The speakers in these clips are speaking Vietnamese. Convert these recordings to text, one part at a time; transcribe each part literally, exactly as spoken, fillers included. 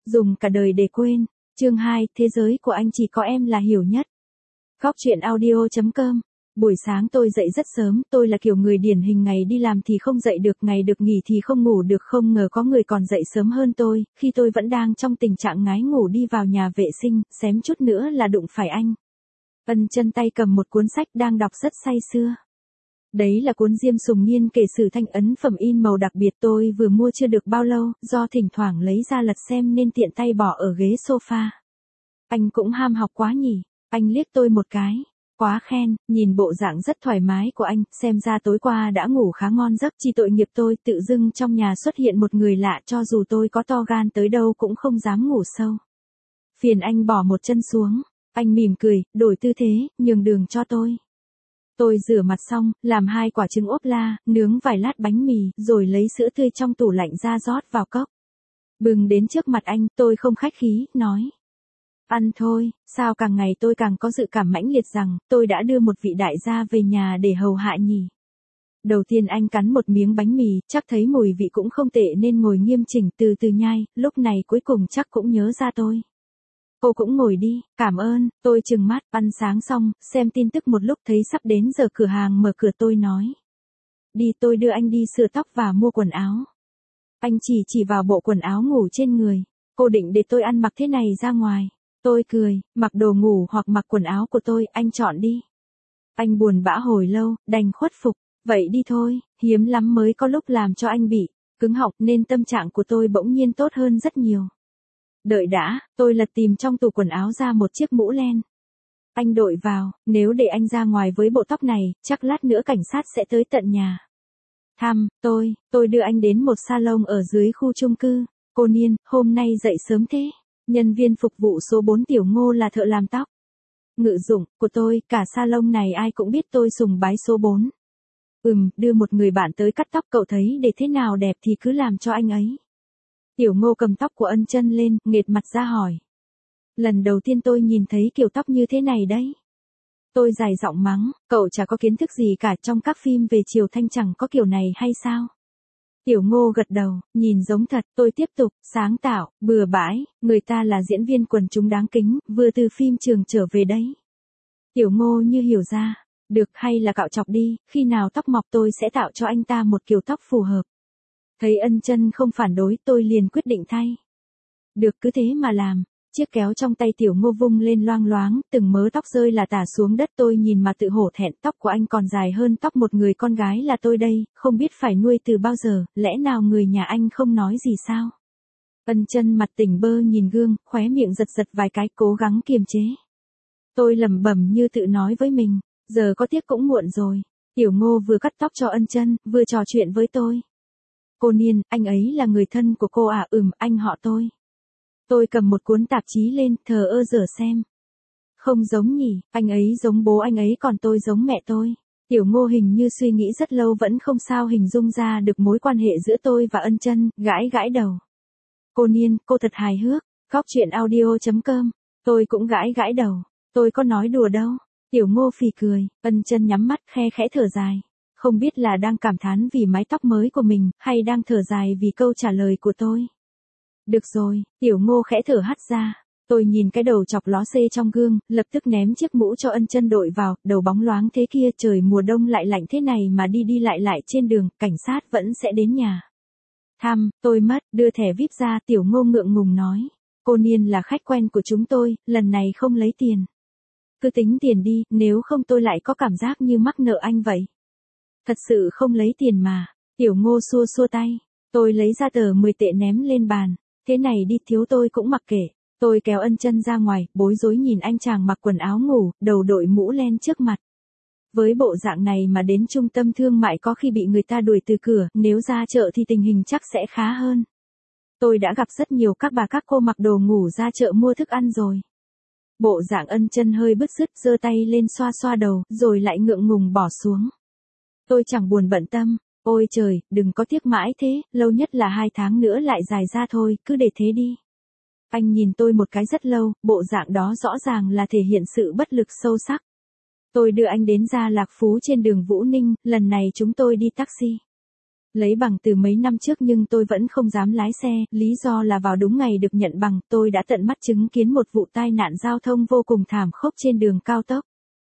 Dùng cả đời để quên. Chương hai, thế giới của anh chỉ có em là hiểu nhất. Góc truyện audio chấm com. Buổi sáng tôi dậy rất sớm, tôi là kiểu người điển hình ngày đi làm thì không dậy được, ngày được nghỉ thì không ngủ được, không ngờ có người còn dậy sớm hơn tôi, khi tôi vẫn đang trong tình trạng ngái ngủ đi vào nhà vệ sinh, xém chút nữa là đụng phải anh. Ân chân tay cầm một cuốn sách đang đọc rất say sưa. Đấy là cuốn Diêm Sùng Niên kể sử thanh ấn phẩm in màu đặc biệt tôi vừa mua chưa được bao lâu, do thỉnh thoảng lấy ra lật xem nên tiện tay bỏ ở ghế sofa. Anh cũng ham học quá nhỉ, anh liếc tôi một cái. Quá khen, nhìn bộ dạng rất thoải mái của anh, xem ra tối qua đã ngủ khá ngon giấc, chỉ tội nghiệp tôi, tự dưng trong nhà xuất hiện một người lạ, cho dù tôi có to gan tới đâu cũng không dám ngủ sâu. Phiền anh bỏ một chân xuống, anh mỉm cười, đổi tư thế, nhường đường cho tôi. Tôi rửa mặt xong, làm hai quả trứng ốp la, nướng vài lát bánh mì, rồi lấy sữa tươi trong tủ lạnh ra rót vào cốc. Bừng đến trước mặt anh, tôi không khách khí, nói. Ăn thôi, sao càng ngày tôi càng có dự cảm mãnh liệt rằng, tôi đã đưa một vị đại gia về nhà để hầu hạ nhỉ. Đầu tiên anh cắn một miếng bánh mì, chắc thấy mùi vị cũng không tệ nên ngồi nghiêm chỉnh từ từ nhai, lúc này cuối cùng chắc cũng nhớ ra tôi. Cô cũng ngồi đi, cảm ơn, tôi trừng mắt, ăn sáng xong, xem tin tức một lúc thấy sắp đến giờ cửa hàng mở cửa tôi nói. Đi tôi đưa anh đi sửa tóc và mua quần áo. Anh chỉ chỉ vào bộ quần áo ngủ trên người, cô định để tôi ăn mặc thế này ra ngoài. Tôi cười, mặc đồ ngủ hoặc mặc quần áo của tôi, anh chọn đi. Anh buồn bã hồi lâu, đành khuất phục, vậy đi thôi, hiếm lắm mới có lúc làm cho anh bị cứng họng nên tâm trạng của tôi bỗng nhiên tốt hơn rất nhiều. Đợi đã, tôi lật tìm trong tủ quần áo ra một chiếc mũ len. Anh đội vào, nếu để anh ra ngoài với bộ tóc này, chắc lát nữa cảnh sát sẽ tới tận nhà. Thăm, tôi, tôi đưa anh đến một salon ở dưới khu chung cư. Cô Niên, hôm nay dậy sớm thế. Nhân viên phục vụ số bốn Tiểu Ngô là thợ làm tóc. Ngự dụng, của tôi, cả salon này ai cũng biết tôi sùng bái số bốn. Ừm, đưa một người bạn tới cắt tóc, cậu thấy để thế nào đẹp thì cứ làm cho anh ấy. Tiểu Ngô cầm tóc của Ân Chân lên, nghệt mặt ra hỏi. Lần đầu tiên tôi nhìn thấy kiểu tóc như thế này đấy. Tôi dài giọng mắng, cậu chả có kiến thức gì cả, trong các phim về Triều Thanh chẳng có kiểu này hay sao? Tiểu Ngô gật đầu, nhìn giống thật, tôi tiếp tục, sáng tạo, bừa bãi, người ta là diễn viên quần chúng đáng kính, vừa từ phim trường trở về đấy. Tiểu Ngô như hiểu ra, được hay là cạo chọc đi, khi nào tóc mọc tôi sẽ tạo cho anh ta một kiểu tóc phù hợp. Thấy Ân Chân không phản đối, tôi liền quyết định thay. Được cứ thế mà làm. Chiếc kéo trong tay Tiểu Ngô vung lên loang loáng, từng mớ tóc rơi là tả xuống đất, tôi nhìn mà tự hổ thẹn, tóc của anh còn dài hơn tóc một người con gái là tôi đây, không biết phải nuôi từ bao giờ, lẽ nào người nhà anh không nói gì sao? Ân Chân mặt tỉnh bơ nhìn gương, khóe miệng giật giật vài cái, cố gắng kiềm chế. Tôi lẩm bẩm như tự nói với mình, giờ có tiếc cũng muộn rồi. Tiểu Ngô vừa cắt tóc cho Ân Chân, vừa trò chuyện với tôi. Cô Niên, anh ấy là người thân của cô à? Ừm, anh họ tôi. Tôi cầm một cuốn tạp chí lên, thờ ơ dở xem. Không giống nhỉ, anh ấy giống bố anh ấy còn tôi giống mẹ tôi. Tiểu Ngô hình như suy nghĩ rất lâu vẫn không sao hình dung ra được mối quan hệ giữa tôi và Ân Chân, gãi gãi đầu. Cô Niên, cô thật hài hước. Góc truyện audio chấm com. Tôi cũng gãi gãi đầu. Tôi có nói đùa đâu. Tiểu Ngô phì cười, Ân Chân nhắm mắt khe khẽ thở dài. Không biết là đang cảm thán vì mái tóc mới của mình, hay đang thở dài vì câu trả lời của tôi. Được rồi, Tiểu Ngô khẽ thở hắt ra. Tôi nhìn cái đầu chọc ló xê trong gương, lập tức ném chiếc mũ cho Ân Chân đội vào, đầu bóng loáng thế kia, trời mùa đông lại lạnh thế này mà đi đi lại lại trên đường, cảnh sát vẫn sẽ đến nhà. Thăm, tôi mất, đưa thẻ víp ra, Tiểu Ngô ngượng ngùng nói. Cô Niên là khách quen của chúng tôi, lần này không lấy tiền. Cứ tính tiền đi, nếu không tôi lại có cảm giác như mắc nợ anh vậy. Thật sự không lấy tiền mà. Tiểu Ngô xua xua tay. Tôi lấy ra tờ mười tệ ném lên bàn. Thế này đi, thiếu tôi cũng mặc kệ. Tôi kéo Ân Chân ra ngoài, bối rối nhìn anh chàng mặc quần áo ngủ, đầu đội mũ len trước mặt. Với bộ dạng này mà đến trung tâm thương mại có khi bị người ta đuổi từ cửa, nếu ra chợ thì tình hình chắc sẽ khá hơn. Tôi đã gặp rất nhiều các bà các cô mặc đồ ngủ ra chợ mua thức ăn rồi. Bộ dạng Ân Chân hơi bứt rứt, giơ tay lên xoa xoa đầu, rồi lại ngượng ngùng bỏ xuống. Tôi chẳng buồn bận tâm. Ôi trời, đừng có tiếc mãi thế, lâu nhất là hai tháng nữa lại dài ra thôi, cứ để thế đi. Anh nhìn tôi một cái rất lâu, bộ dạng đó rõ ràng là thể hiện sự bất lực sâu sắc. Tôi đưa anh đến Gia Lạc Phú trên đường Vũ Ninh, lần này chúng tôi đi taxi. Lấy bằng từ mấy năm trước nhưng tôi vẫn không dám lái xe, lý do là vào đúng ngày được nhận bằng, tôi đã tận mắt chứng kiến một vụ tai nạn giao thông vô cùng thảm khốc trên đường cao tốc.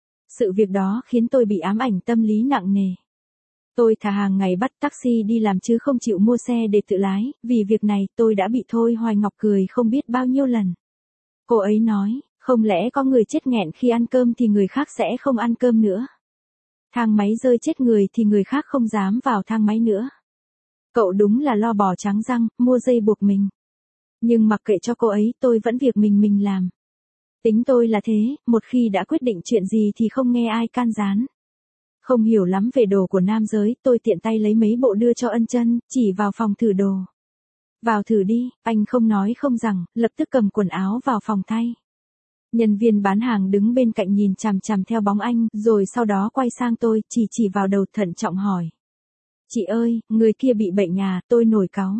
Sự việc đó khiến tôi bị ám ảnh tâm lý nặng nề. Tôi thà hàng ngày bắt taxi đi làm chứ không chịu mua xe để tự lái, vì việc này tôi đã bị Thôi Hoài Ngọc cười không biết bao nhiêu lần. Cô ấy nói, không lẽ có người chết nghẹn khi ăn cơm thì người khác sẽ không ăn cơm nữa. Thang máy rơi chết người thì người khác không dám vào thang máy nữa. Cậu đúng là lo bò trắng răng, mua dây buộc mình. Nhưng mặc kệ cho cô ấy, tôi vẫn việc mình mình làm. Tính tôi là thế, một khi đã quyết định chuyện gì thì không nghe ai can gián. Không hiểu lắm về đồ của nam giới, tôi tiện tay lấy mấy bộ đưa cho Ân Chân, chỉ vào phòng thử đồ. Vào thử đi, anh không nói không rằng, lập tức cầm quần áo vào phòng thay. Nhân viên bán hàng đứng bên cạnh nhìn chằm chằm theo bóng anh, rồi sau đó quay sang tôi, chỉ chỉ vào đầu thận trọng hỏi. Chị ơi, người kia bị bệnh à, tôi nổi cáu.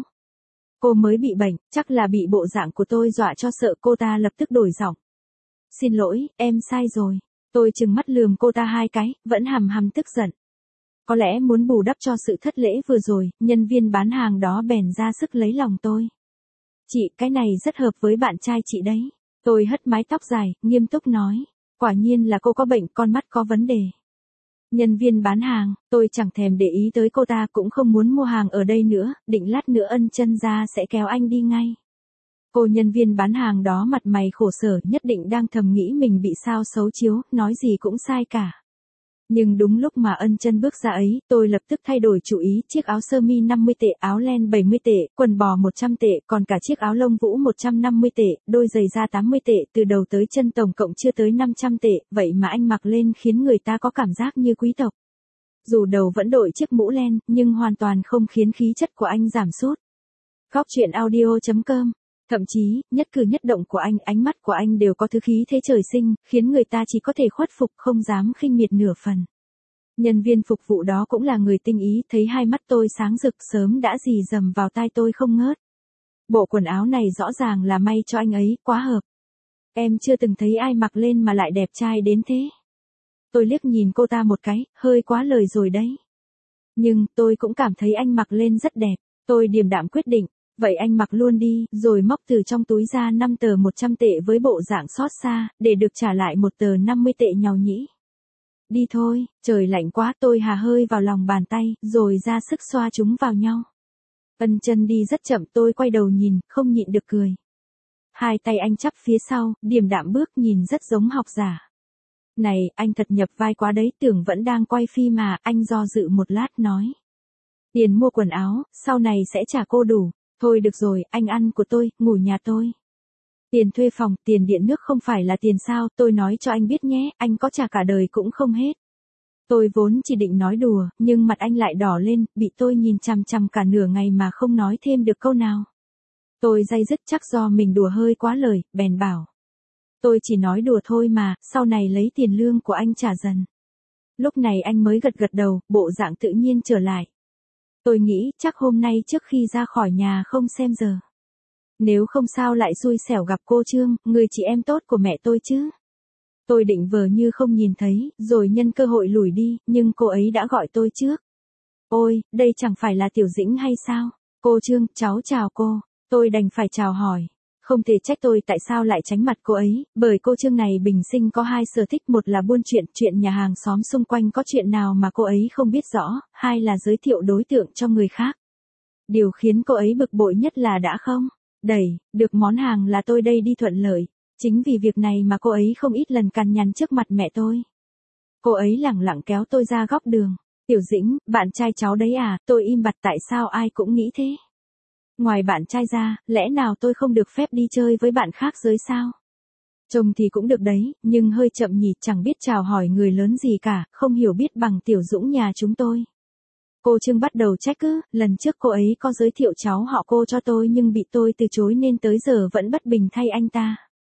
Cô mới bị bệnh, chắc là bị bộ dạng của tôi dọa cho sợ. Cô ta lập tức đổi giọng. Xin lỗi, em sai rồi. Tôi trừng mắt lườm cô ta hai cái, vẫn hằm hằm tức giận. Có lẽ muốn bù đắp cho sự thất lễ vừa rồi, nhân viên bán hàng đó bèn ra sức lấy lòng tôi. Chị, cái này rất hợp với bạn trai chị đấy. Tôi hất mái tóc dài, nghiêm túc nói. Quả nhiên là cô có bệnh, con mắt có vấn đề. Nhân viên bán hàng, tôi chẳng thèm để ý tới cô ta, cũng không muốn mua hàng ở đây nữa, định lát nữa Ân Chân ra sẽ kéo anh đi ngay. Cô nhân viên bán hàng đó mặt mày khổ sở, nhất định đang thầm nghĩ mình bị sao xấu chiếu, nói gì cũng sai cả. Nhưng đúng lúc mà Ân Chân bước ra ấy, tôi lập tức thay đổi chủ ý, chiếc áo sơ mi năm mươi tệ, áo len bảy mươi tệ, quần bò một trăm tệ, còn cả chiếc áo lông vũ một trăm năm mươi tệ, đôi giày da tám mươi tệ, từ đầu tới chân tổng cộng chưa tới năm trăm tệ, vậy mà anh mặc lên khiến người ta có cảm giác như quý tộc. Dù đầu vẫn đội chiếc mũ len, nhưng hoàn toàn không khiến khí chất của anh giảm sút. Góc truyện audio chấm com. Thậm chí, nhất cử nhất động của anh, ánh mắt của anh đều có thứ khí thế trời sinh, khiến người ta chỉ có thể khuất phục, không dám khinh miệt nửa phần. Nhân viên phục vụ đó cũng là người tinh ý, thấy hai mắt tôi sáng rực sớm đã rì rầm vào tai tôi không ngớt. Bộ quần áo này rõ ràng là may cho anh ấy, quá hợp. Em chưa từng thấy ai mặc lên mà lại đẹp trai đến thế. Tôi liếc nhìn cô ta một cái, hơi quá lời rồi đấy. Nhưng, tôi cũng cảm thấy anh mặc lên rất đẹp, tôi điềm đạm quyết định. Vậy anh mặc luôn đi, rồi móc từ trong túi ra năm tờ một trăm tệ với bộ dạng xót xa, để được trả lại một tờ năm mươi tệ nhàu nhĩ. Đi thôi, trời lạnh quá, tôi hà hơi vào lòng bàn tay, rồi ra sức xoa chúng vào nhau. Ân Chân đi rất chậm, tôi quay đầu nhìn, không nhịn được cười. Hai tay anh chắp phía sau, điềm đạm bước nhìn rất giống học giả. Này, anh thật nhập vai quá đấy, tưởng vẫn đang quay phim mà, anh do dự một lát nói. Tiền mua quần áo, sau này sẽ trả cô đủ. Thôi được rồi, anh ăn của tôi, ngủ nhà tôi. Tiền thuê phòng, tiền điện nước không phải là tiền sao, tôi nói cho anh biết nhé, anh có trả cả đời cũng không hết. Tôi vốn chỉ định nói đùa, nhưng mặt anh lại đỏ lên, bị tôi nhìn chằm chằm cả nửa ngày mà không nói thêm được câu nào. Tôi day dứt chắc do mình đùa hơi quá lời, bèn bảo. Tôi chỉ nói đùa thôi mà, sau này lấy tiền lương của anh trả dần. Lúc này anh mới gật gật đầu, bộ dạng tự nhiên trở lại. Tôi nghĩ chắc hôm nay trước khi ra khỏi nhà không xem giờ. Nếu không sao lại xui xẻo gặp cô Trương, người chị em tốt của mẹ tôi chứ. Tôi định vờ như không nhìn thấy, rồi nhân cơ hội lủi đi, nhưng cô ấy đã gọi tôi trước. Ôi, đây chẳng phải là Tiểu Dĩnh hay sao? Cô Trương, cháu chào cô. Tôi đành phải chào hỏi. Không thể trách tôi tại sao lại tránh mặt cô ấy, bởi cô Trương này bình sinh có hai sở thích, một là buôn chuyện, chuyện nhà hàng xóm xung quanh có chuyện nào mà cô ấy không biết rõ, hai là giới thiệu đối tượng cho người khác. Điều khiến cô ấy bực bội nhất là đã không đẩy được món hàng là tôi đây đi thuận lợi. Chính vì việc này mà cô ấy không ít lần cằn nhằn trước mặt mẹ tôi. Cô ấy lẳng lặng kéo tôi ra góc đường. Tiểu Dĩnh, bạn trai cháu đấy à? Tôi im bặt, tại sao ai cũng nghĩ thế? Ngoài bạn trai ra, lẽ nào tôi không được phép đi chơi với bạn khác giới sao? Chồng thì cũng được đấy, nhưng hơi chậm nhỉ, chẳng biết chào hỏi người lớn gì cả, không hiểu biết bằng Tiểu Dũng nhà chúng tôi. Cô Trương bắt đầu trách cứ, lần trước cô ấy có giới thiệu cháu họ cô cho tôi nhưng bị tôi từ chối nên tới giờ vẫn bất bình thay anh ta.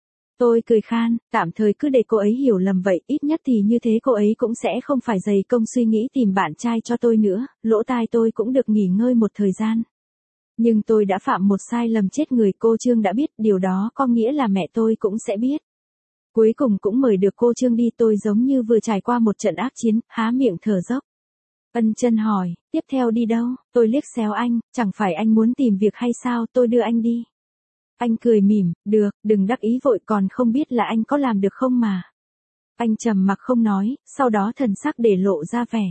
Tôi cười khan, tạm thời cứ để cô ấy hiểu lầm vậy, ít nhất thì như thế cô ấy cũng sẽ không phải dày công suy nghĩ tìm bạn trai cho tôi nữa, lỗ tai tôi cũng được nghỉ ngơi một thời gian. Nhưng tôi đã phạm một sai lầm chết người, cô Trương đã biết, điều đó có nghĩa là mẹ tôi cũng sẽ biết. Cuối cùng cũng mời được cô Trương đi, tôi giống như vừa trải qua một trận ác chiến, há miệng thở dốc. Ân Chân hỏi, tiếp theo đi đâu? Tôi liếc xéo anh, chẳng phải anh muốn tìm việc hay sao, tôi đưa anh đi. Anh cười mỉm, được, đừng đắc ý vội, còn không biết là anh có làm được không mà. Anh trầm mặc không nói, sau đó thần sắc để lộ ra vẻ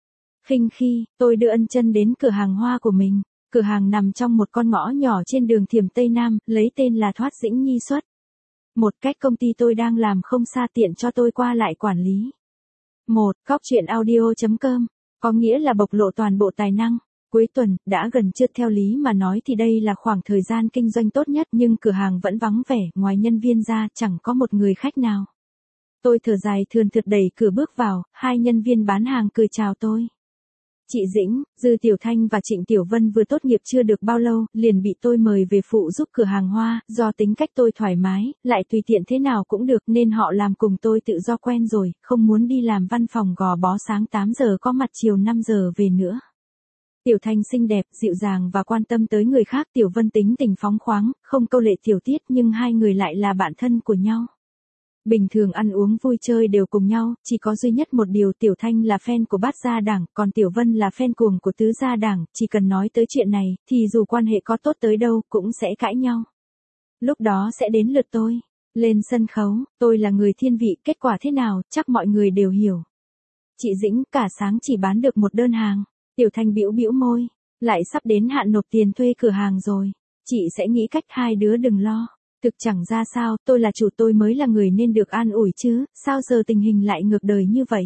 khinh khi. Tôi đưa Ân Chân đến cửa hàng hoa của mình. Cửa hàng nằm trong một con ngõ nhỏ trên đường Thiểm Tây Nam, lấy tên là Thoát Dĩnh Nhi Xuất. Một cách công ty tôi đang làm không xa, tiện cho tôi qua lại quản lý. Một, Cóc truyện audio chấm com, có nghĩa là bộc lộ toàn bộ tài năng. Cuối tuần, đã gần trưa, theo lý mà nói thì đây là khoảng thời gian kinh doanh tốt nhất, nhưng cửa hàng vẫn vắng vẻ, ngoài nhân viên ra chẳng có một người khách nào. Tôi thở dài thườn thượt đẩy cửa bước vào, hai nhân viên bán hàng cười chào tôi. Chị Dĩnh, Dư Tiểu Thanh và Trịnh Tiểu Vân vừa tốt nghiệp chưa được bao lâu, liền bị tôi mời về phụ giúp cửa hàng hoa, do tính cách tôi thoải mái, lại tùy tiện thế nào cũng được nên họ làm cùng tôi tự do quen rồi, không muốn đi làm văn phòng gò bó sáng tám giờ có mặt chiều năm giờ về nữa. Tiểu Thanh xinh đẹp, dịu dàng và quan tâm tới người khác, Tiểu Vân tính tình phóng khoáng, không câu lệ tiểu tiết, nhưng hai người lại là bạn thân của nhau. Bình thường ăn uống vui chơi đều cùng nhau, chỉ có duy nhất một điều, Tiểu Thanh là fan của Bát Gia Đảng, còn Tiểu Vân là fan cuồng của Tứ Gia Đảng, chỉ cần nói tới chuyện này, thì dù quan hệ có tốt tới đâu, cũng sẽ cãi nhau. Lúc đó sẽ đến lượt tôi. Lên sân khấu, tôi là người thiên vị, kết quả thế nào, chắc mọi người đều hiểu. Chị Dĩnh, cả sáng chỉ bán được một đơn hàng. Tiểu Thanh bĩu bĩu môi, lại sắp đến hạn nộp tiền thuê cửa hàng rồi. Chị sẽ nghĩ cách, hai đứa đừng lo. Thực chẳng ra sao, tôi là chủ, tôi mới là người nên được an ủi chứ, sao giờ tình hình lại ngược đời như vậy?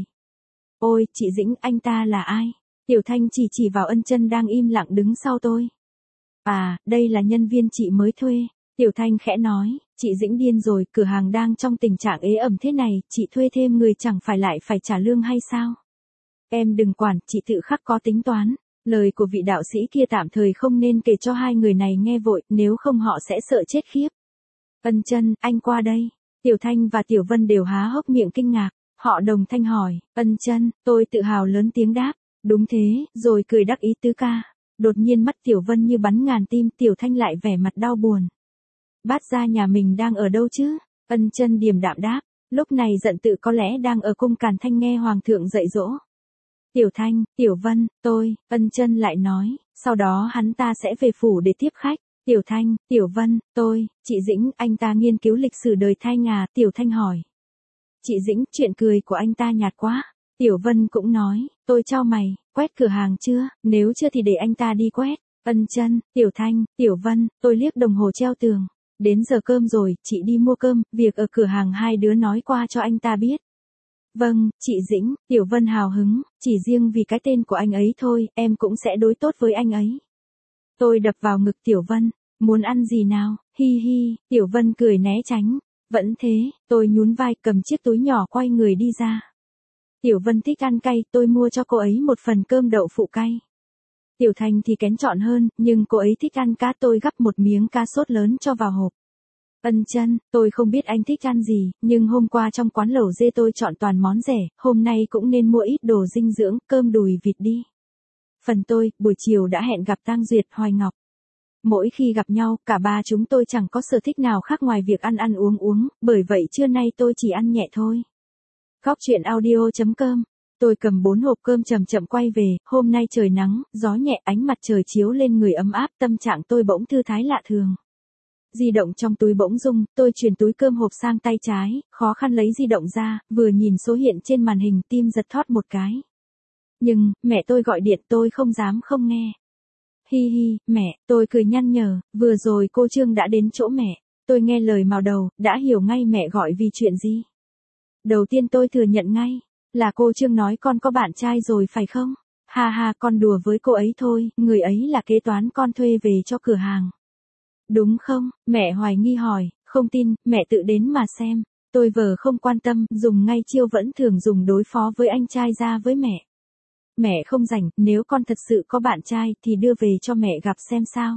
Ôi, chị Dĩnh, anh ta là ai? Tiểu Thanh chỉ chỉ vào Ân Chân đang im lặng đứng sau tôi. À, đây là nhân viên chị mới thuê. Tiểu Thanh khẽ nói, chị Dĩnh điên rồi, cửa hàng đang trong tình trạng ế ẩm thế này, chị thuê thêm người chẳng phải lại phải trả lương hay sao? Em đừng quản, chị tự khắc có tính toán. Lời của vị đạo sĩ kia tạm thời không nên kể cho hai người này nghe vội, nếu không họ sẽ sợ chết khiếp. Ân Chân, anh qua đây. Tiểu Thanh và Tiểu Vân đều há hốc miệng kinh ngạc. Họ đồng thanh hỏi, Ân Chân, tôi tự hào lớn tiếng đáp. Đúng thế, rồi cười đắc ý tứ ca. Đột nhiên mắt Tiểu Vân như bắn ngàn tim, Tiểu Thanh lại vẻ mặt đau buồn. Bát Gia nhà mình đang ở đâu chứ? Ân Chân điềm đạm đáp, lúc này giận tự có lẽ đang ở cung Càn Thanh nghe hoàng thượng dạy dỗ. Tiểu Thanh, Tiểu Vân, tôi, Ân Chân lại nói, sau đó hắn ta sẽ về phủ để tiếp khách. Tiểu Thanh, Tiểu Vân, tôi, chị Dĩnh, anh ta nghiên cứu lịch sử đời Thanh à? Tiểu Thanh hỏi. Chị Dĩnh, chuyện cười của anh ta nhạt quá. Tiểu Vân cũng nói, tôi chau mày, quét cửa hàng chưa? Nếu chưa thì để anh ta đi quét. Ân Chân, Tiểu Thanh, Tiểu Vân, tôi liếc đồng hồ treo tường. Đến giờ cơm rồi, chị đi mua cơm, việc ở cửa hàng hai đứa nói qua cho anh ta biết. Vâng, chị Dĩnh, Tiểu Vân hào hứng, chỉ riêng vì cái tên của anh ấy thôi, em cũng sẽ đối tốt với anh ấy. Tôi đập vào ngực Tiểu Vân, muốn ăn gì nào, hi hi, Tiểu Vân cười né tránh. Vẫn thế, tôi nhún vai cầm chiếc túi nhỏ quay người đi ra. Tiểu Vân thích ăn cay, tôi mua cho cô ấy một phần cơm đậu phụ cay. Tiểu Thanh thì kén chọn hơn, nhưng cô ấy thích ăn cá, tôi gắp một miếng cá sốt lớn cho vào hộp. Ân Chân, tôi không biết anh thích ăn gì, nhưng hôm qua trong quán lẩu dê tôi chọn toàn món rẻ, hôm nay cũng nên mua ít đồ dinh dưỡng, cơm đùi vịt đi. Phần tôi, buổi chiều đã hẹn gặp Tang Duyệt, Hoài Ngọc. Mỗi khi gặp nhau, cả ba chúng tôi chẳng có sở thích nào khác ngoài việc ăn ăn uống uống, bởi vậy trưa nay tôi chỉ ăn nhẹ thôi. Cóc truyện audio chấm com. Tôi cầm bốn hộp cơm chậm chậm quay về, hôm nay trời nắng, gió nhẹ, ánh mặt trời chiếu lên người ấm áp, tâm trạng tôi bỗng thư thái lạ thường. Di động trong túi bỗng rung, tôi chuyển túi cơm hộp sang tay trái, khó khăn lấy di động ra, vừa nhìn số hiện trên màn hình, tim giật thót một cái. Nhưng, mẹ tôi gọi điện, tôi không dám không nghe. Hi hi, mẹ, tôi cười nhăn nhở, vừa rồi cô Trương đã đến chỗ mẹ. Tôi nghe lời mào đầu, đã hiểu ngay mẹ gọi vì chuyện gì. Đầu tiên tôi thừa nhận ngay, là cô Trương nói con có bạn trai rồi phải không? Ha ha, con đùa với cô ấy thôi, người ấy là kế toán con thuê về cho cửa hàng. Đúng không? Mẹ hoài nghi hỏi, không tin, mẹ tự đến mà xem. Tôi vờ không quan tâm, dùng ngay chiêu vẫn thường dùng đối phó với anh trai ra với mẹ. Mẹ không rảnh, nếu con thật sự có bạn trai thì đưa về cho mẹ gặp xem sao.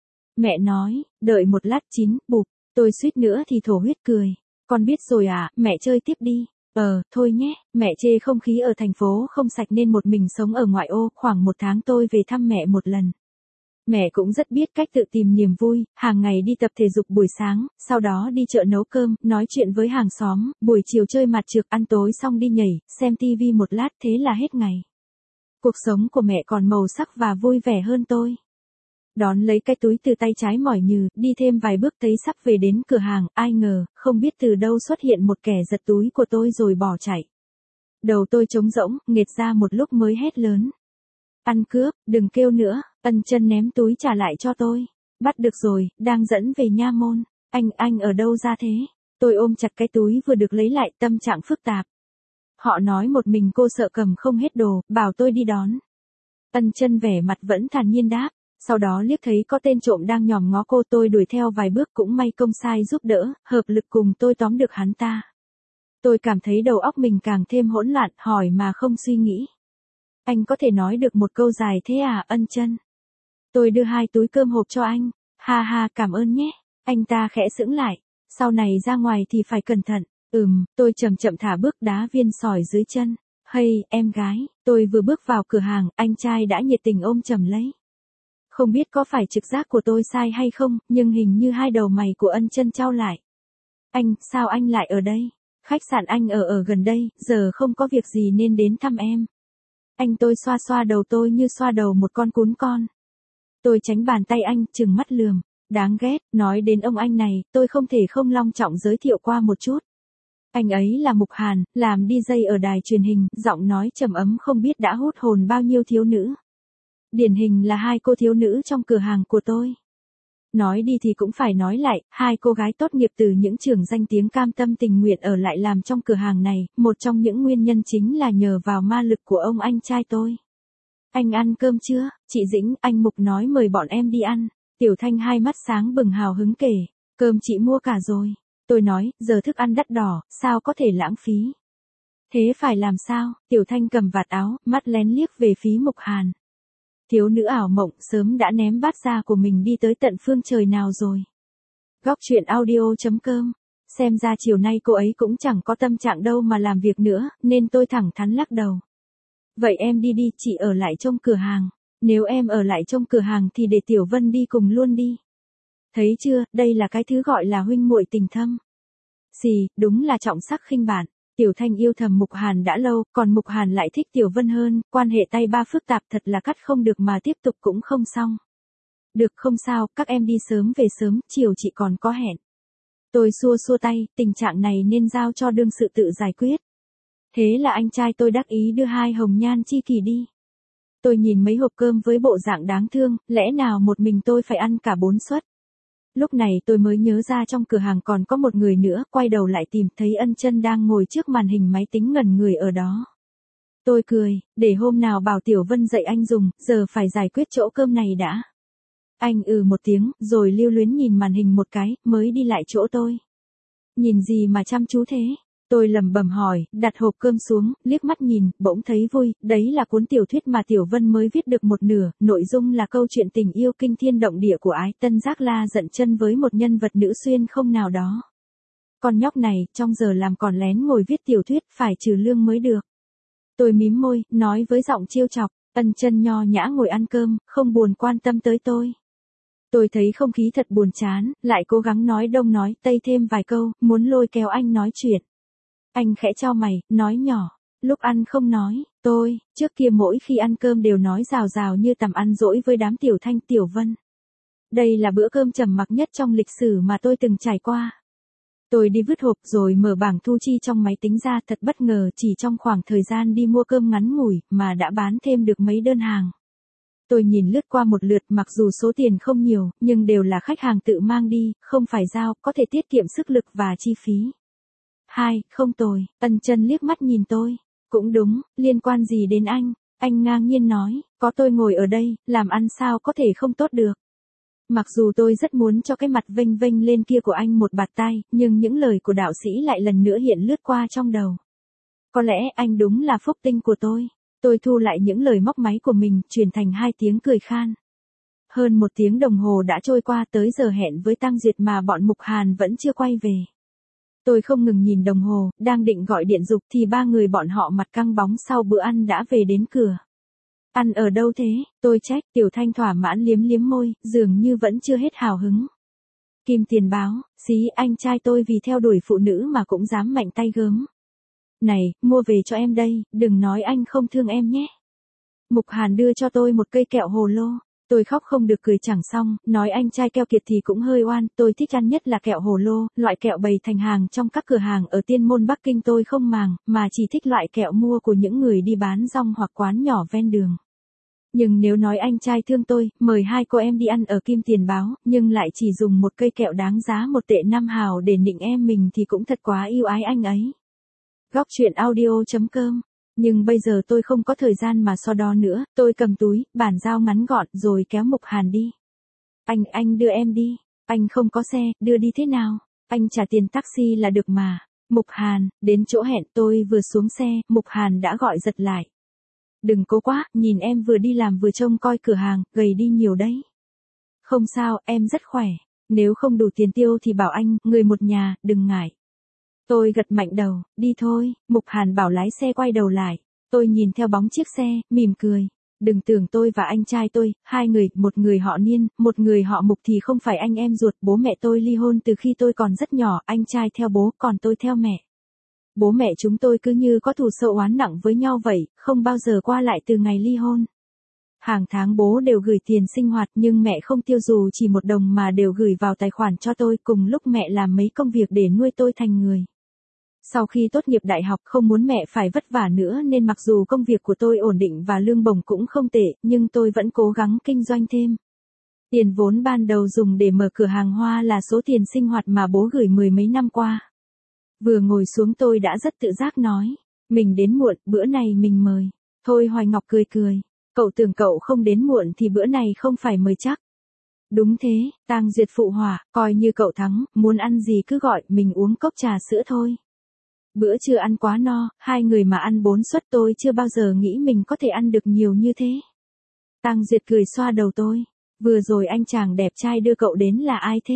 Mẹ nói, đợi một lát chín, bụp, tôi suýt nữa thì thổ huyết cười. Con biết rồi à, mẹ chơi tiếp đi. Ờ, thôi nhé, mẹ chê không khí ở thành phố không sạch nên một mình sống ở ngoại ô, khoảng một tháng tôi về thăm mẹ một lần. Mẹ cũng rất biết cách tự tìm niềm vui, hàng ngày đi tập thể dục buổi sáng, sau đó đi chợ nấu cơm, nói chuyện với hàng xóm, buổi chiều chơi mặt trượt, ăn tối xong đi nhảy, xem tivi một lát, thế là hết ngày. Cuộc sống của mẹ còn màu sắc và vui vẻ hơn tôi. Đón lấy cái túi từ tay trái mỏi nhừ, đi thêm vài bước thấy sắp về đến cửa hàng, ai ngờ, không biết từ đâu xuất hiện một kẻ giật túi của tôi rồi bỏ chạy. Đầu tôi trống rỗng, nghệt ra một lúc mới hét lớn. Ăn cướp, đừng kêu nữa, Ân Chân ném túi trả lại cho tôi. Bắt được rồi, đang dẫn về nha môn. Anh, anh ở đâu ra thế? Tôi ôm chặt cái túi vừa được lấy lại, tâm trạng phức tạp. Họ nói một mình cô sợ cầm không hết đồ, bảo tôi đi đón. Ân Chân vẻ mặt vẫn thản nhiên đáp. Sau đó liếc thấy có tên trộm đang nhòm ngó cô, tôi đuổi theo vài bước, cũng may công sai giúp đỡ, hợp lực cùng tôi tóm được hắn ta. Tôi cảm thấy đầu óc mình càng thêm hỗn loạn, hỏi mà không suy nghĩ. Anh có thể nói được một câu dài thế à, Ân Chân? Tôi đưa hai túi cơm hộp cho anh. Ha ha, cảm ơn nhé. Anh ta khẽ sững lại. Sau này ra ngoài thì phải cẩn thận. Ừm, tôi chậm chậm thả bước đá viên sỏi dưới chân. Hay, em gái, tôi vừa bước vào cửa hàng, anh trai đã nhiệt tình ôm chầm lấy. Không biết có phải trực giác của tôi sai hay không, nhưng hình như hai đầu mày của Ân Chân chau lại. Anh, sao anh lại ở đây? Khách sạn anh ở ở gần đây, giờ không có việc gì nên đến thăm em. Anh, tôi xoa xoa đầu tôi như xoa đầu một con cún con. Tôi tránh bàn tay anh, trừng mắt lườm. Đáng ghét, nói đến ông anh này, tôi không thể không long trọng giới thiệu qua một chút. Anh ấy là Mục Hàn, làm đi jay ở đài truyền hình, giọng nói trầm ấm không biết đã hút hồn bao nhiêu thiếu nữ. Điển hình là hai cô thiếu nữ trong cửa hàng của tôi. Nói đi thì cũng phải nói lại, hai cô gái tốt nghiệp từ những trường danh tiếng cam tâm tình nguyện ở lại làm trong cửa hàng này, một trong những nguyên nhân chính là nhờ vào ma lực của ông anh trai tôi. Anh ăn cơm chưa? Chị Dĩnh, anh Mục nói mời bọn em đi ăn. Tiểu Thanh hai mắt sáng bừng hào hứng kể, cơm chị mua cả rồi. Tôi nói, giờ thức ăn đắt đỏ, sao có thể lãng phí. Thế phải làm sao? Tiểu Thanh cầm vạt áo, mắt lén liếc về phía Mục Hàn. Thiếu nữ ảo mộng sớm đã ném bát ra của mình đi tới tận phương trời nào rồi. Góc truyện audio chấm com. Xem ra chiều nay cô ấy cũng chẳng có tâm trạng đâu mà làm việc nữa, nên tôi thẳng thắn lắc đầu. Vậy em đi đi, chị ở lại trong cửa hàng. Nếu em ở lại trong cửa hàng thì để Tiểu Vân đi cùng luôn đi. Thấy chưa, đây là cái thứ gọi là huynh muội tình thâm. Xì, đúng là trọng sắc khinh bạn. Tiểu Thanh yêu thầm Mục Hàn đã lâu, còn Mục Hàn lại thích Tiểu Vân hơn, quan hệ tay ba phức tạp thật là cắt không được mà tiếp tục cũng không xong. Được, không sao, các em đi sớm về sớm, chiều chị còn có hẹn. Tôi xua xua tay, tình trạng này nên giao cho đương sự tự giải quyết. Thế là anh trai tôi đắc ý đưa hai hồng nhan chi kỷ đi. Tôi nhìn mấy hộp cơm với bộ dạng đáng thương, lẽ nào một mình tôi phải ăn cả bốn suất. Lúc này tôi mới nhớ ra trong cửa hàng còn có một người nữa, quay đầu lại tìm thấy Ân Chân đang ngồi trước màn hình máy tính ngẩn người ở đó. Tôi cười, để hôm nào bảo Tiểu Vân dạy anh dùng, giờ phải giải quyết chỗ cơm này đã. Anh ừ một tiếng, rồi lưu luyến nhìn màn hình một cái, mới đi lại chỗ tôi. Nhìn gì mà chăm chú thế? Tôi lẩm bẩm hỏi, đặt hộp cơm xuống, liếc mắt nhìn, bỗng thấy vui, đấy là cuốn tiểu thuyết mà Tiểu Vân mới viết được một nửa, nội dung là câu chuyện tình yêu kinh thiên động địa của Ái Tân Giác La giận chân với một nhân vật nữ xuyên không nào đó. Con nhóc này, trong giờ làm còn lén ngồi viết tiểu thuyết, phải trừ lương mới được. Tôi mím môi, nói với giọng trêu chọc, Ân Chân nho nhã ngồi ăn cơm, không buồn quan tâm tới tôi. Tôi thấy không khí thật buồn chán, lại cố gắng nói đông nói tây thêm vài câu, muốn lôi kéo anh nói chuyện. Anh khẽ chau mày, nói nhỏ, lúc ăn không nói, tôi, trước kia mỗi khi ăn cơm đều nói rào rào như tầm ăn dỗi với đám Tiểu Thanh Tiểu Vân. Đây là bữa cơm trầm mặc nhất trong lịch sử mà tôi từng trải qua. Tôi đi vứt hộp rồi mở bảng thu chi trong máy tính ra, thật bất ngờ chỉ trong khoảng thời gian đi mua cơm ngắn ngủi mà đã bán thêm được mấy đơn hàng. Tôi nhìn lướt qua một lượt, mặc dù số tiền không nhiều, nhưng đều là khách hàng tự mang đi, không phải giao, có thể tiết kiệm sức lực và chi phí. Hai, không tồi, Ân Chân liếc mắt nhìn tôi. Cũng đúng, liên quan gì đến anh? Anh ngang nhiên nói, có tôi ngồi ở đây, làm ăn sao có thể không tốt được. Mặc dù tôi rất muốn cho cái mặt vênh vênh lên kia của anh một bạt tai, nhưng những lời của đạo sĩ lại lần nữa hiện lướt qua trong đầu. Có lẽ anh đúng là phúc tinh của tôi. Tôi thu lại những lời móc máy của mình, chuyển thành hai tiếng cười khan. Hơn một tiếng đồng hồ đã trôi qua, tới giờ hẹn với Tăng Diệt mà bọn Mục Hàn vẫn chưa quay về. Tôi không ngừng nhìn đồng hồ, đang định gọi điện giục thì ba người bọn họ mặt căng bóng sau bữa ăn đã về đến cửa. Ăn ở đâu thế? Tôi trách. Tiểu Thanh thỏa mãn liếm liếm môi, dường như vẫn chưa hết hào hứng. Kim Tiền báo, xí, anh trai tôi vì theo đuổi phụ nữ mà cũng dám mạnh tay gớm. Này, mua về cho em đây, đừng nói anh không thương em nhé. Mục Hàn đưa cho tôi một cây kẹo hồ lô. Tôi khóc không được cười chẳng xong, nói anh trai keo kiệt thì cũng hơi oan, tôi thích ăn nhất là kẹo hồ lô, loại kẹo bày thành hàng trong các cửa hàng ở Tiên Môn Bắc Kinh tôi không màng, mà chỉ thích loại kẹo mua của những người đi bán rong hoặc quán nhỏ ven đường. Nhưng nếu nói anh trai thương tôi, mời hai cô em đi ăn ở Kim Tiền Báo, nhưng lại chỉ dùng một cây kẹo đáng giá một tệ năm hào để nịnh em mình thì cũng thật quá yêu ái anh ấy. Góc truyện audio chấm com. Nhưng bây giờ tôi không có thời gian mà so đo nữa, tôi cầm túi, bản giao ngắn gọn rồi kéo Mục Hàn đi. Anh, anh đưa em đi. Anh không có xe, đưa đi thế nào? Anh trả tiền taxi là được mà. Mục Hàn, đến chỗ hẹn tôi vừa xuống xe, Mục Hàn đã gọi giật lại. Đừng cố quá, nhìn em vừa đi làm vừa trông coi cửa hàng, gầy đi nhiều đấy. Không sao, em rất khỏe. Nếu không đủ tiền tiêu thì bảo anh, người một nhà, đừng ngại. Tôi gật mạnh đầu, đi thôi, Mục Hàn bảo lái xe quay đầu lại. Tôi nhìn theo bóng chiếc xe, mỉm cười. Đừng tưởng tôi và anh trai tôi, hai người, một người họ Niên, một người họ Mục thì không phải anh em ruột. Bố mẹ tôi ly hôn từ khi tôi còn rất nhỏ, anh trai theo bố, còn tôi theo mẹ. Bố mẹ chúng tôi cứ như có thù sâu oán nặng với nhau vậy, không bao giờ qua lại từ ngày ly hôn. Hàng tháng bố đều gửi tiền sinh hoạt nhưng mẹ không tiêu dù chỉ một đồng mà đều gửi vào tài khoản cho tôi, cùng lúc mẹ làm mấy công việc để nuôi tôi thành người. Sau khi tốt nghiệp đại học không muốn mẹ phải vất vả nữa nên mặc dù công việc của tôi ổn định và lương bổng cũng không tệ, nhưng tôi vẫn cố gắng kinh doanh thêm. Tiền vốn ban đầu dùng để mở cửa hàng hoa là số tiền sinh hoạt mà bố gửi mười mấy năm qua. Vừa ngồi xuống tôi đã rất tự giác nói, mình đến muộn, bữa này mình mời. Thôi Hoài Ngọc cười cười, cậu tưởng cậu không đến muộn thì bữa này không phải mời chắc. Đúng thế, Tang Duyệt phụ họa, coi như cậu thắng, muốn ăn gì cứ gọi, mình uống cốc trà sữa thôi. Bữa trưa ăn quá no, hai người mà ăn bốn suất tôi chưa bao giờ nghĩ mình có thể ăn được nhiều như thế. Tang Duyệt cười xoa đầu tôi, vừa rồi anh chàng đẹp trai đưa cậu đến là ai thế?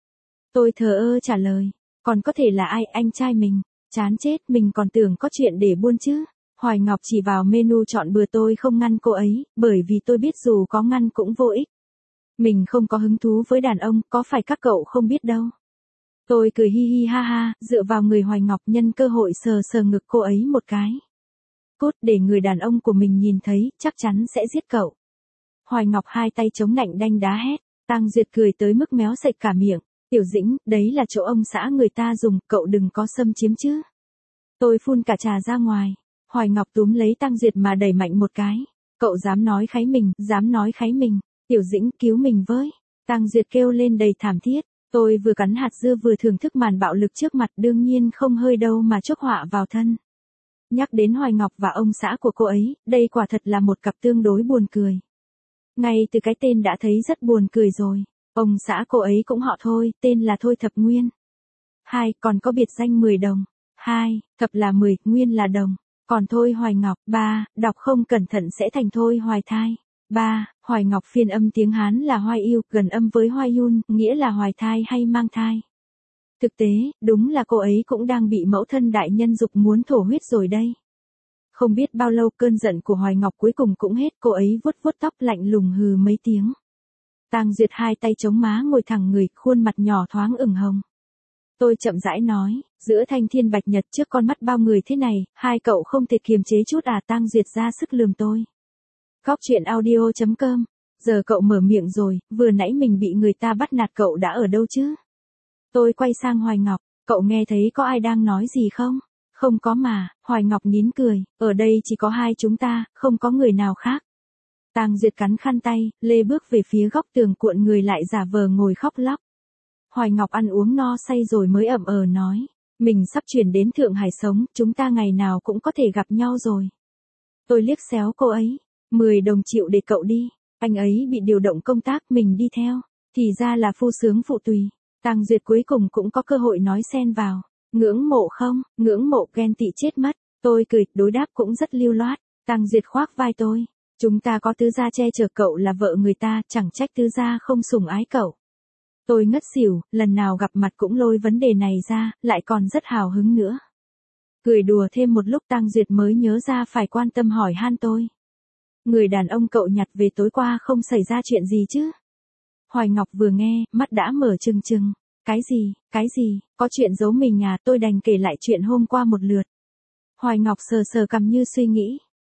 Tôi thờ ơ trả lời, còn có thể là ai, anh trai mình, chán chết, mình còn tưởng có chuyện để buôn chứ. Hoài Ngọc chỉ vào menu chọn bữa, tôi không ngăn cô ấy, bởi vì tôi biết dù có ngăn cũng vô ích. Mình không có hứng thú với đàn ông, có phải các cậu không biết đâu. Tôi cười hi hi ha ha, dựa vào người Hoài Ngọc nhân cơ hội sờ sờ ngực cô ấy một cái. Cút, để người đàn ông của mình nhìn thấy, chắc chắn sẽ giết cậu. Hoài Ngọc hai tay chống nạnh đanh đá hét, Tang Duyệt cười tới mức méo sệch cả miệng. Tiểu Dĩnh, đấy là chỗ ông xã người ta dùng, cậu đừng có xâm chiếm chứ. Tôi phun cả trà ra ngoài. Hoài Ngọc túm lấy Tang Duyệt mà đẩy mạnh một cái. Cậu dám nói kháy mình, dám nói kháy mình. Tiểu Dĩnh cứu mình với. Tang Duyệt kêu lên đầy thảm thiết. Tôi vừa cắn hạt dưa vừa thưởng thức màn bạo lực trước mặt, đương nhiên không hơi đâu mà chuốc họa vào thân. Nhắc đến Hoài Ngọc và ông xã của cô ấy, đây quả thật là một cặp tương đối buồn cười. Ngay từ cái tên đã thấy rất buồn cười rồi. Ông xã cô ấy cũng họ Thôi, tên là Thôi Thập Nguyên. Hai, còn có biệt danh mười đồng. Hai, Thập là mười, Nguyên là đồng. Còn Thôi Hoài Ngọc. Ba, đọc không cẩn thận sẽ thành Thôi Hoài Thai. Ba, Hoài Ngọc phiên âm tiếng Hán là Hoài Yêu, gần âm với Hoài Yun, nghĩa là hoài thai hay mang thai. Thực tế, đúng là cô ấy cũng đang bị mẫu thân đại nhân dục muốn thổ huyết rồi đây. Không biết bao lâu cơn giận của Hoài Ngọc cuối cùng cũng hết, cô ấy vuốt vuốt tóc lạnh lùng hừ mấy tiếng. Tang Duyệt hai tay chống má ngồi thẳng người, khuôn mặt nhỏ thoáng ửng hồng. Tôi chậm rãi nói, giữa thanh thiên bạch nhật trước con mắt bao người thế này, hai cậu không thể kiềm chế chút à? Tang Duyệt ra sức lườm tôi. Góc truyện audio chấm com. Giờ cậu mở miệng rồi, vừa nãy mình bị người ta bắt nạt cậu đã ở đâu chứ? Tôi quay sang Hoài Ngọc, cậu nghe thấy có ai đang nói gì không? Không có mà, Hoài Ngọc nín cười, ở đây chỉ có hai chúng ta, không có người nào khác. Tang Duyệt cắn khăn tay, lê bước về phía góc tường cuộn người lại giả vờ ngồi khóc lóc. Hoài Ngọc ăn uống no say rồi mới ậm ờ nói, mình sắp chuyển đến Thượng Hải sống, chúng ta ngày nào cũng có thể gặp nhau rồi. Tôi liếc xéo cô ấy, mười đồng chịu để cậu đi, anh ấy bị điều động công tác mình đi theo, thì ra là phu sướng phụ tùy. Tang Duyệt cuối cùng cũng có cơ hội nói xen vào, ngưỡng mộ không, ngưỡng mộ ghen tị chết mất. Tôi cười, đối đáp cũng rất lưu loát. Tang Duyệt khoác vai tôi, chúng ta có tứ gia che chở cậu là vợ người ta, chẳng trách tứ gia không sủng ái cậu. Tôi ngất xỉu, lần nào gặp mặt cũng lôi vấn đề này ra, lại còn rất hào hứng nữa. Cười đùa thêm một lúc Tang Duyệt mới nhớ ra phải quan tâm hỏi han tôi. Người đàn ông cậu nhặt về tối qua không xảy ra chuyện gì chứ? Hoài Ngọc vừa nghe, mắt đã mở trừng trừng. Cái gì, cái gì, có chuyện giấu mình à? Tôi đành kể lại chuyện hôm qua một lượt. Hoài Ngọc sờ sờ cằm như suy nghĩ.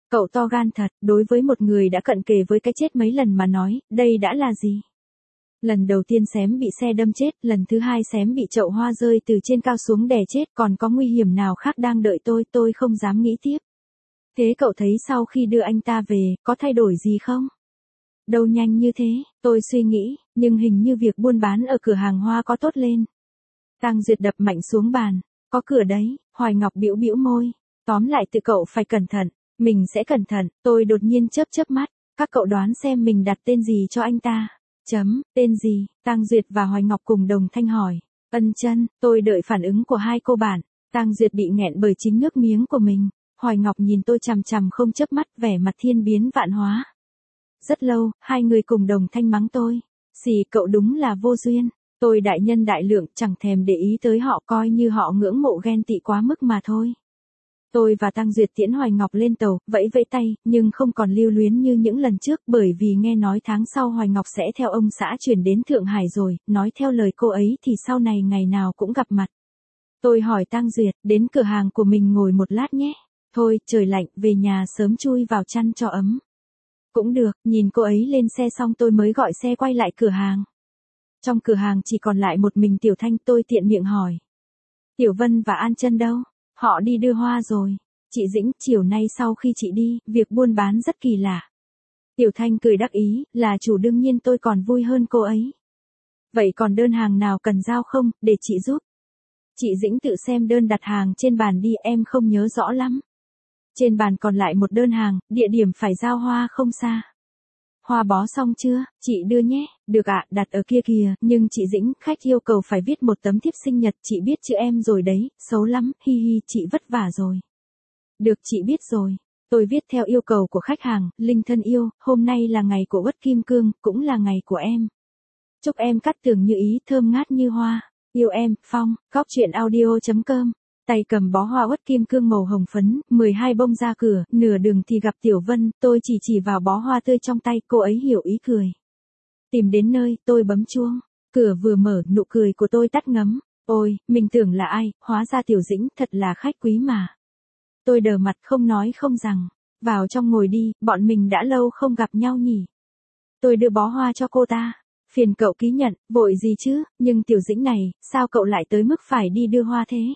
Cậu to gan thật, đối với một người đã cận kề với cái chết mấy lần mà nói, đây đã là gì? Lần đầu tiên xém bị xe đâm chết, lần thứ hai xém bị chậu hoa rơi từ trên cao xuống đè chết, còn có nguy hiểm nào khác đang đợi tôi, tôi không dám nghĩ tiếp. Thế cậu thấy sau khi đưa anh ta về, có thay đổi gì không? Đâu nhanh như thế, tôi suy nghĩ, nhưng hình như việc buôn bán ở cửa hàng hoa có tốt lên. Tang Duyệt đập mạnh xuống bàn, có cửa đấy, Hoài Ngọc bĩu bĩu môi, tóm lại tự cậu phải cẩn thận, mình sẽ cẩn thận, tôi đột nhiên chớp chớp mắt, các cậu đoán xem mình đặt tên gì cho anh ta. Chấm, tên gì? Tang Duyệt và Hoài Ngọc cùng đồng thanh hỏi. Ân Chân, tôi đợi phản ứng của hai cô bạn. Tang Duyệt bị nghẹn bởi chính nước miếng của mình. Hoài Ngọc nhìn tôi chằm chằm không chớp mắt, vẻ mặt thiên biến vạn hóa. Rất lâu, hai người cùng đồng thanh mắng tôi. Xì, cậu đúng là vô duyên. Tôi đại nhân đại lượng, chẳng thèm để ý tới họ, coi như họ ngưỡng mộ ghen tị quá mức mà thôi. Tôi và Tang Duyệt tiễn Hoài Ngọc lên tàu, vẫy vẫy tay, nhưng không còn lưu luyến như những lần trước, bởi vì nghe nói tháng sau Hoài Ngọc sẽ theo ông xã chuyển đến Thượng Hải rồi, nói theo lời cô ấy thì sau này ngày nào cũng gặp mặt. Tôi hỏi Tang Duyệt, đến cửa hàng của mình ngồi một lát nhé. Thôi, trời lạnh, về nhà sớm chui vào chăn cho ấm. Cũng được, nhìn cô ấy lên xe xong tôi mới gọi xe quay lại cửa hàng. Trong cửa hàng chỉ còn lại một mình Tiểu Thanh, tôi tiện miệng hỏi. Tiểu Vân và An Chân đâu? Họ đi đưa hoa rồi. Chị Dĩnh, chiều nay sau khi chị đi, việc buôn bán rất kỳ lạ. Tiểu Thanh cười đắc ý, là chủ đương nhiên tôi còn vui hơn cô ấy. Vậy còn đơn hàng nào cần giao không, để chị giúp. Chị Dĩnh tự xem đơn đặt hàng trên bàn đi, em không nhớ rõ lắm. Trên bàn còn lại một đơn hàng, địa điểm phải giao hoa không xa. Hoa bó xong chưa, chị đưa nhé, được ạ, đặt ở kia kìa, nhưng chị Dĩnh, khách yêu cầu phải viết một tấm thiếp sinh nhật, chị biết chữ em rồi đấy, xấu lắm, hi hi, chị vất vả rồi. Được, chị biết rồi, tôi viết theo yêu cầu của khách hàng, Linh thân yêu, hôm nay là ngày của Uất Kim Cương, cũng là ngày của em. Chúc em cát tường như ý, thơm ngát như hoa, yêu em, Phong, góc truyện audio chấm com. Tay cầm bó hoa Uất Kim Cương màu hồng phấn, mười hai bông ra cửa, nửa đường thì gặp Tiểu Vân, tôi chỉ chỉ vào bó hoa tươi trong tay, cô ấy hiểu ý cười. Tìm đến nơi, tôi bấm chuông, cửa vừa mở, nụ cười của tôi tắt ngấm, ôi, mình tưởng là ai, hóa ra Tiểu Dĩnh, thật là khách quý mà. Tôi đờ mặt không nói không rằng, vào trong ngồi đi, bọn mình đã lâu không gặp nhau nhỉ. Tôi đưa bó hoa cho cô ta, phiền cậu ký nhận, vội gì chứ, nhưng Tiểu Dĩnh này, sao cậu lại tới mức phải đi đưa hoa thế?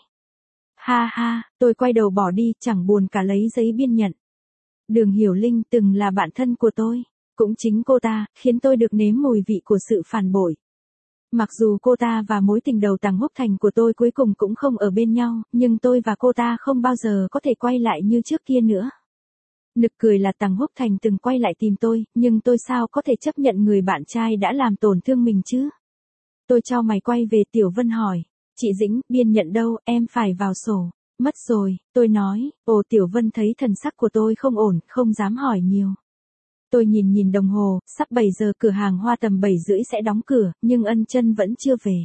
Ha ha, tôi quay đầu bỏ đi, chẳng buồn cả lấy giấy biên nhận. Đường Hiểu Linh từng là bạn thân của tôi, cũng chính cô ta, khiến tôi được nếm mùi vị của sự phản bội. Mặc dù cô ta và mối tình đầu Tằng Húc Thành của tôi cuối cùng cũng không ở bên nhau, nhưng tôi và cô ta không bao giờ có thể quay lại như trước kia nữa. Nực cười là Tằng Húc Thành từng quay lại tìm tôi, nhưng tôi sao có thể chấp nhận người bạn trai đã làm tổn thương mình chứ? Tôi cho mày quay về, Tiểu Vân hỏi. Chị Dĩnh, biên nhận đâu, em phải vào sổ. Mất rồi, tôi nói, ồ. Tiểu Vân thấy thần sắc của tôi không ổn, không dám hỏi nhiều. Tôi nhìn nhìn đồng hồ, sắp bảy giờ, cửa hàng hoa tầm bảy rưỡi sẽ đóng cửa, nhưng Ân Chân vẫn chưa về.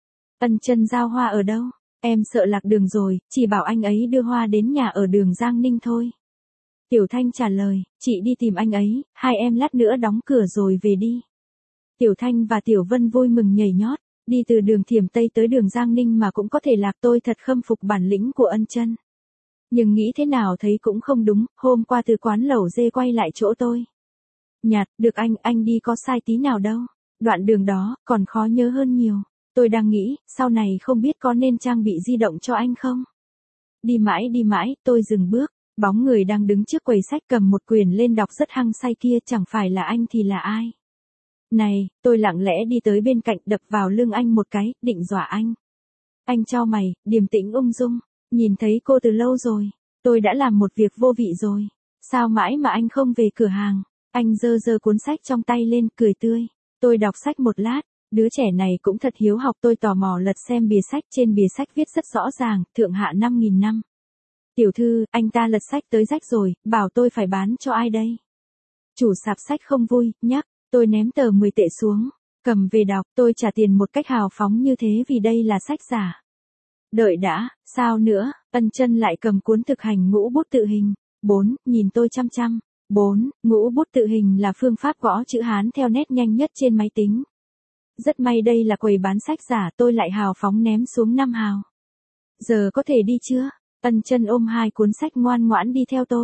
Ân Chân giao hoa ở đâu? Em sợ lạc đường rồi, chỉ bảo anh ấy đưa hoa đến nhà ở đường Giang Ninh thôi. Tiểu Thanh trả lời, chị đi tìm anh ấy, hai em lát nữa đóng cửa rồi về đi. Tiểu Thanh và Tiểu Vân vui mừng nhảy nhót. Đi từ đường Thiểm Tây tới đường Giang Ninh mà cũng có thể lạc, tôi thật khâm phục bản lĩnh của Ân Chân. Nhưng nghĩ thế nào thấy cũng không đúng, hôm qua từ quán lẩu dê quay lại chỗ tôi. Nhạt, được anh, anh đi có sai tí nào đâu. Đoạn đường đó, còn khó nhớ hơn nhiều. Tôi đang nghĩ, sau này không biết có nên trang bị di động cho anh không? Đi mãi đi mãi, tôi dừng bước, bóng người đang đứng trước quầy sách cầm một quyển lên đọc rất hăng say kia, chẳng phải là anh thì là ai? Này, tôi lặng lẽ đi tới bên cạnh, đập vào lưng anh một cái, định dọa anh. Anh chau mày, điềm tĩnh ung dung, nhìn thấy cô từ lâu rồi, tôi đã làm một việc vô vị rồi. Sao mãi mà anh không về cửa hàng? Anh giơ giơ cuốn sách trong tay lên, cười tươi. Tôi đọc sách một lát, đứa trẻ này cũng thật hiếu học, tôi tò mò lật xem bìa sách, trên bìa sách viết rất rõ ràng, thượng hạ năm nghìn năm. Tiểu thư, anh ta lật sách tới rách rồi, bảo tôi phải bán cho ai đây? Chủ sạp sách không vui, nhắc. Tôi ném tờ mười tệ xuống, cầm về đọc, tôi trả tiền một cách hào phóng như thế vì đây là sách giả. Đợi đã, sao nữa, Ân Chân lại cầm cuốn thực hành ngũ bút tự hình. bốn, nhìn tôi chăm chăm. bốn, ngũ bút tự hình là phương pháp gõ chữ Hán theo nét nhanh nhất trên máy tính. Rất may đây là quầy bán sách giả, tôi lại hào phóng ném xuống năm hào. Giờ có thể đi chưa? Ân Chân ôm hai cuốn sách ngoan ngoãn đi theo tôi.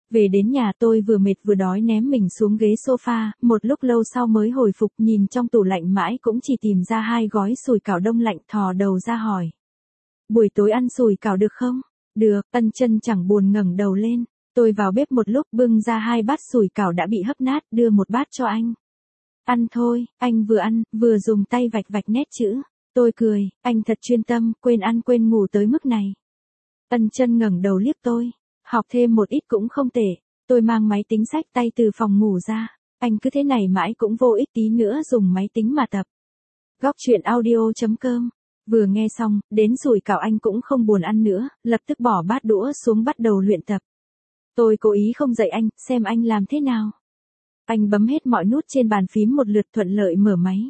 Về đến nhà tôi vừa mệt vừa đói ném mình xuống ghế sofa, một lúc lâu sau mới hồi phục nhìn trong tủ lạnh mãi cũng chỉ tìm ra hai gói sủi cảo đông lạnh thò đầu ra hỏi. Buổi tối ăn sủi cảo được không? Được, Ân Chân chẳng buồn ngẩng đầu lên. Tôi vào bếp một lúc bưng ra hai bát sủi cảo đã bị hấp nát đưa một bát cho anh. Ăn thôi, anh vừa ăn, vừa dùng tay vạch vạch nét chữ. Tôi cười, anh thật chuyên tâm, quên ăn quên ngủ tới mức này. Ân Chân ngẩng đầu liếc tôi. Học thêm một ít cũng không tệ. Tôi mang máy tính xách tay từ phòng ngủ ra. Anh cứ thế này mãi cũng vô ích, tí nữa dùng máy tính mà tập. Góc truyện audio chấm com. Vừa nghe xong, đến sủi cảo anh cũng không buồn ăn nữa, lập tức bỏ bát đũa xuống bắt đầu luyện tập. Tôi cố ý không dạy anh, xem anh làm thế nào. Anh bấm hết mọi nút trên bàn phím một lượt thuận lợi mở máy.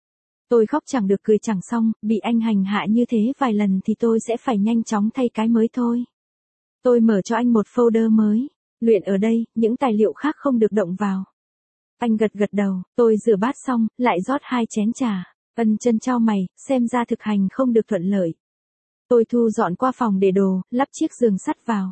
Tôi khóc chẳng được cười chẳng xong, bị anh hành hạ như thế vài lần thì tôi sẽ phải nhanh chóng thay cái mới thôi. Tôi mở cho anh một folder mới. Luyện ở đây, những tài liệu khác không được động vào. Anh gật gật đầu, tôi rửa bát xong, lại rót hai chén trà. Ân Chân chau mày, xem ra thực hành không được thuận lợi. Tôi thu dọn qua phòng để đồ, lắp chiếc giường sắt vào.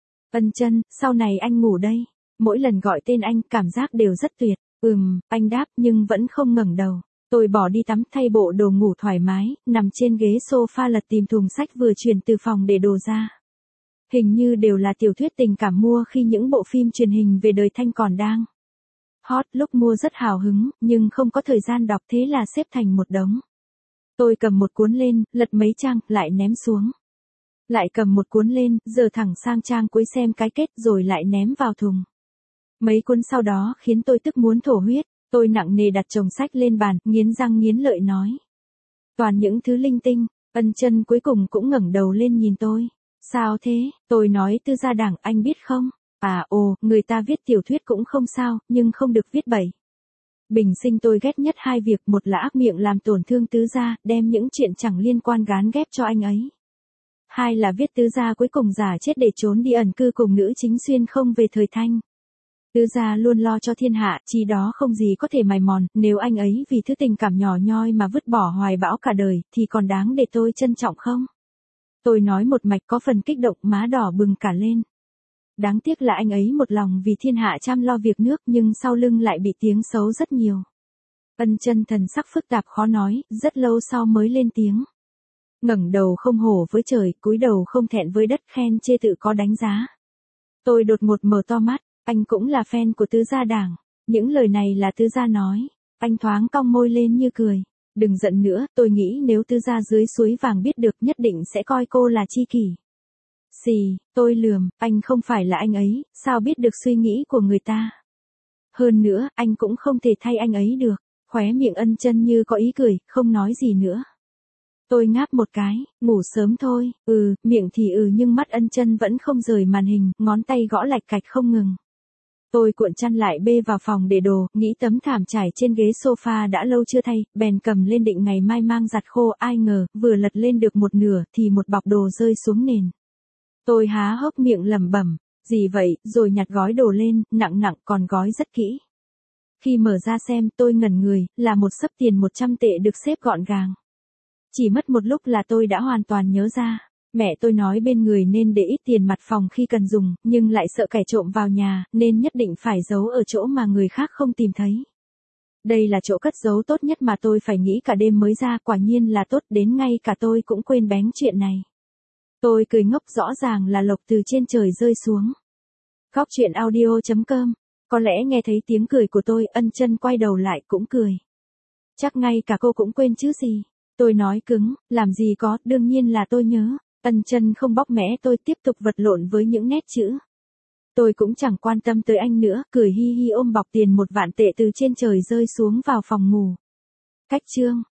Ân Chân, sau này anh ngủ đây. Mỗi lần gọi tên anh, cảm giác đều rất tuyệt. Ừm, anh đáp nhưng vẫn không ngẩng đầu. Tôi bỏ đi tắm thay bộ đồ ngủ thoải mái, nằm trên ghế sofa lật tìm thùng sách vừa chuyển từ phòng để đồ ra. Hình như đều là tiểu thuyết tình cảm mua khi những bộ phim truyền hình về đời Thanh còn đang hot, lúc mua rất hào hứng, nhưng không có thời gian đọc thế là xếp thành một đống. Tôi cầm một cuốn lên, lật mấy trang, lại ném xuống. Lại cầm một cuốn lên, giờ thẳng sang trang cuối xem cái kết rồi lại ném vào thùng. Mấy cuốn sau đó khiến tôi tức muốn thổ huyết, tôi nặng nề đặt chồng sách lên bàn, nghiến răng nghiến lợi nói. Toàn những thứ linh tinh. Ân Chân cuối cùng cũng ngẩng đầu lên nhìn tôi. Sao thế? Tôi nói Tư Gia Đảng, anh biết không? À ồ, người ta viết tiểu thuyết cũng không sao, nhưng không được viết bậy. Bình sinh tôi ghét nhất hai việc, một là ác miệng làm tổn thương Tứ Gia, đem những chuyện chẳng liên quan gán ghép cho anh ấy. Hai là viết Tứ Gia cuối cùng giả chết để trốn đi ẩn cư cùng nữ chính xuyên không về thời Thanh. Tứ Gia luôn lo cho thiên hạ, chi đó không gì có thể mài mòn, nếu anh ấy vì thứ tình cảm nhỏ nhoi mà vứt bỏ hoài bão cả đời, thì còn đáng để tôi trân trọng không? Tôi nói một mạch có phần kích động, má đỏ bừng cả lên. Đáng tiếc là anh ấy một lòng vì thiên hạ chăm lo việc nước nhưng sau lưng lại bị tiếng xấu rất nhiều. Ân Chân thần sắc phức tạp khó nói, rất lâu sau mới lên tiếng. Ngẩng đầu không hổ với trời, cúi đầu không thẹn với đất, khen chê tự có đánh giá. Tôi đột ngột mở to mắt, anh cũng là fan của Tứ Gia Đảng. Những lời này là Tứ Gia nói. Anh thoáng cong môi lên như cười. Đừng giận nữa, tôi nghĩ nếu Tứ Gia dưới suối vàng biết được nhất định sẽ coi cô là tri kỷ. Xì, tôi lườm, anh không phải là anh ấy, sao biết được suy nghĩ của người ta. Hơn nữa, anh cũng không thể thay anh ấy được. Khóe miệng Ân Chân như có ý cười, không nói gì nữa. Tôi ngáp một cái, ngủ sớm thôi, ừ, miệng thì ừ nhưng mắt Ân Chân vẫn không rời màn hình, ngón tay gõ lạch cạch không ngừng. Tôi cuộn chăn lại bê vào phòng để đồ, nghĩ tấm thảm trải trên ghế sofa đã lâu chưa thay, bèn cầm lên định ngày mai mang giặt khô, ai ngờ, vừa lật lên được một nửa thì một bọc đồ rơi xuống nền. Tôi há hốc miệng lẩm bẩm, gì vậy, rồi nhặt gói đồ lên, nặng nặng còn gói rất kỹ. Khi mở ra xem, tôi ngẩn người, là một xấp tiền một trăm tệ được xếp gọn gàng. Chỉ mất một lúc là tôi đã hoàn toàn nhớ ra. Mẹ tôi nói bên người nên để ít tiền mặt phòng khi cần dùng, nhưng lại sợ kẻ trộm vào nhà, nên nhất định phải giấu ở chỗ mà người khác không tìm thấy. Đây là chỗ cất giấu tốt nhất mà tôi phải nghĩ cả đêm mới ra, quả nhiên là tốt đến ngay cả tôi cũng quên bén chuyện này. Tôi cười ngốc, rõ ràng là lộc từ trên trời rơi xuống. Góc truyện audio chấm com. Có lẽ nghe thấy tiếng cười của tôi, Ân Chân quay đầu lại cũng cười. Chắc ngay cả cô cũng quên chứ gì. Tôi nói cứng, làm gì có, đương nhiên là tôi nhớ. Ân Chân không bóc mẽ tôi, tiếp tục vật lộn với những nét chữ. Tôi cũng chẳng quan tâm tới anh nữa, cười hi hi ôm bọc tiền một vạn tệ từ trên trời rơi xuống vào phòng ngủ. Cách chương.